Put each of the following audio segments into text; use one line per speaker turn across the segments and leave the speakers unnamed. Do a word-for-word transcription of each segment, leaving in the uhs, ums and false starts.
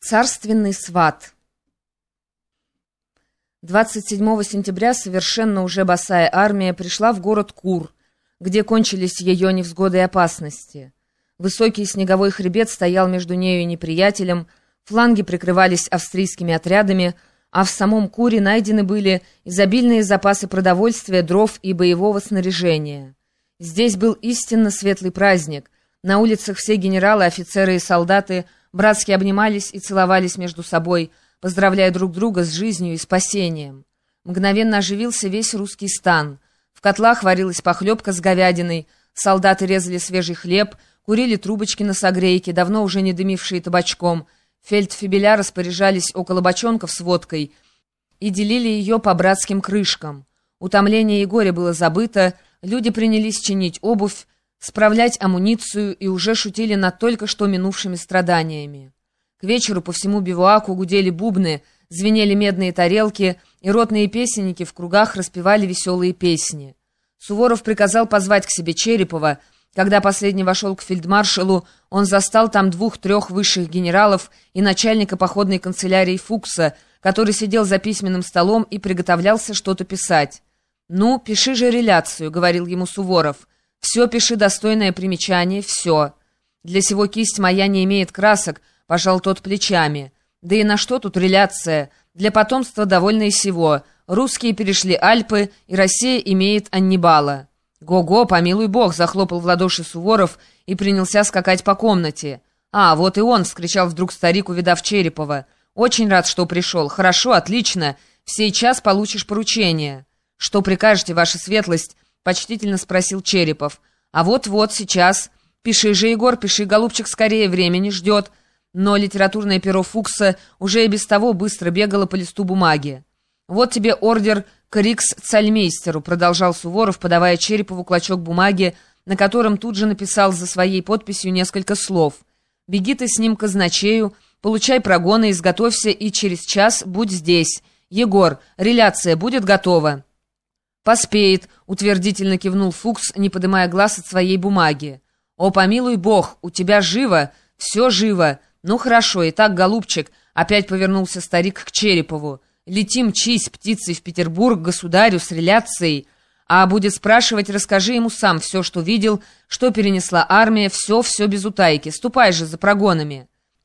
Царственный сват. двадцать седьмого сентября совершенно уже босая армия пришла в город Кур, где кончились ее невзгоды и опасности. Высокий снеговой хребет стоял между нею и неприятелем, фланги прикрывались австрийскими отрядами, а в самом Куре найдены были изобильные запасы продовольствия, дров и боевого снаряжения. Здесь был истинно светлый праздник. На улицах все генералы, офицеры и солдаты братски обнимались и целовались между собой, поздравляя друг друга с жизнью и спасением. Мгновенно оживился весь русский стан. В котлах варилась похлебка с говядиной, солдаты резали свежий хлеб, курили трубочки на согрейке, давно уже не дымившие табачком. Фельдфебеля распоряжались около бочонков с водкой и делили ее по братским крышкам. Утомление и горе было забыто, люди принялись чинить обувь, справлять амуницию и уже шутили над только что минувшими страданиями. К вечеру по всему бивуаку гудели бубны, звенели медные тарелки, и ротные песенники в кругах распевали веселые песни. Суворов приказал позвать к себе Черепова. Когда последний вошел к фельдмаршалу, он застал там двух-трех высших генералов и начальника походной канцелярии Фукса, который сидел за письменным столом и приготовлялся что-то писать. «Ну, пиши же реляцию», — говорил ему Суворов. «Все пиши достойное примечание, все. Для сего кисть моя не имеет красок», — пожал тот плечами. «Да и на что тут реляция? Для потомства довольно и сего. Русские перешли Альпы, и Россия имеет Аннибала». «Го-го, помилуй бог!» — захлопал в ладоши Суворов и принялся скакать по комнате. «А, вот и он!» — вскричал вдруг старик, увидав Черепова. «Очень рад, что пришел. Хорошо, отлично. В сей час получишь поручение». «Что прикажете, ваша светлость?» — почтительно спросил Черепов. «А вот-вот, сейчас. Пиши же, Егор, пиши, голубчик, скорее, время не ждет». Но литературное перо Фукса уже и без того быстро бегало по листу бумаги. «Вот тебе ордер к рикс-цальмейстеру», — продолжал Суворов, подавая Черепову клочок бумаги, на котором тут же написал за своей подписью несколько слов. «Беги ты с ним к казначею, получай прогоны, изготовься и через час будь здесь. Егор, реляция будет готова». «Поспеет», — утвердительно кивнул Фукс, не поднимая глаз от своей бумаги. «О, помилуй бог, у тебя живо, все живо. Ну хорошо, итак, голубчик», — опять повернулся старик к Черепову. «Лети, мчись птицей в Петербург, государю, с реляцией. А будет спрашивать, расскажи ему сам все, что видел, что перенесла армия, все-все без утайки. Ступай же за прогонами».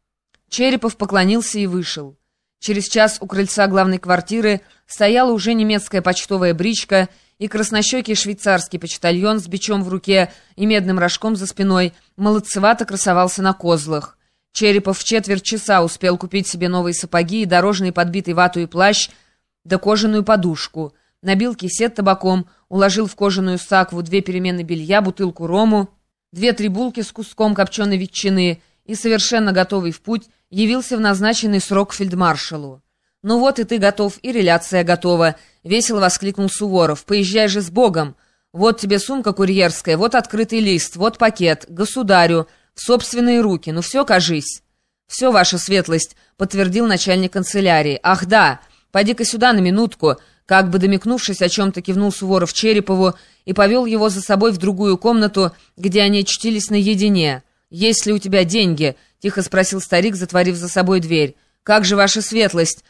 Черепов поклонился и вышел. Через час у крыльца главной квартиры стояла уже немецкая почтовая бричка, и краснощекий швейцарский почтальон с бичом в руке и медным рожком за спиной молодцевато красовался на козлах. Черепов в четверть часа успел купить себе новые сапоги и дорожный подбитый вату плащ, да кожаную подушку. Набил кисет табаком, уложил в кожаную сакву две перемены белья, бутылку рому, две-три булки с куском копченой ветчины и, совершенно готовый в путь, явился в назначенный срок к фельдмаршалу. «Ну вот и ты готов, и реляция готова», — весело воскликнул Суворов. «Поезжай же с Богом. Вот тебе сумка курьерская, вот открытый лист, вот пакет. Государю, в собственные руки. Ну все, кажись». «Все, ваша светлость», — подтвердил начальник канцелярии. «Ах да, поди-ка сюда на минутку», — как бы домикнувшись о чем-то кивнул Суворов Черепову и повел его за собой в другую комнату, где они чтились наедине. «Есть ли у тебя деньги?» — тихо спросил старик, затворив за собой дверь. «Как же, ваша светлость?»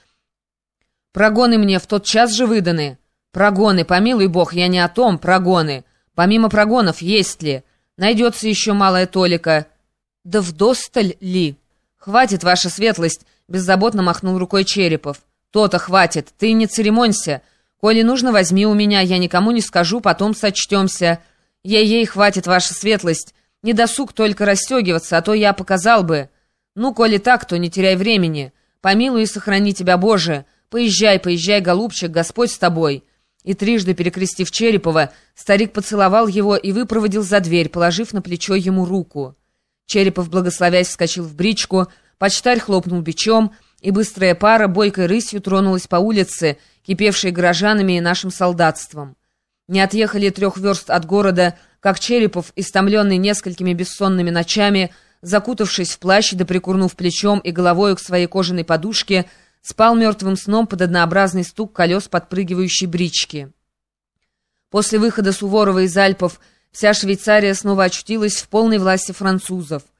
«Прогоны мне в тот час же выданы». «Прогоны, помилуй бог, я не о том, прогоны. Помимо прогонов есть ли? Найдется еще малая толика». «Да вдосталь ли?» «Хватит, ваша светлость», — беззаботно махнул рукой Черепов. «То-то хватит, ты не церемонься. Коли нужно, возьми у меня, я никому не скажу, потом сочтемся». «Ей-ей, хватит, ваша светлость. Не досуг только расстегиваться, а то я показал бы». «Ну, коли так, то не теряй времени. Помилуй и сохрани тебя, Боже. Поезжай, поезжай, голубчик, Господь с тобой». И трижды перекрестив Черепова, старик поцеловал его и выпроводил за дверь, положив на плечо ему руку. Черепов, благословясь, вскочил в бричку, почтарь хлопнул бичом, и быстрая пара бойкой рысью тронулась по улице, кипевшей горожанами и нашим солдатством. Не отъехали трех верст от города, как Черепов, истомленный несколькими бессонными ночами, закутавшись в плащ да прикурнув плечом и головою к своей кожаной подушке, спал мертвым сном под однообразный стук колес подпрыгивающей брички. После выхода Суворова из Альпов вся Швейцария снова очутилась в полной власти французов.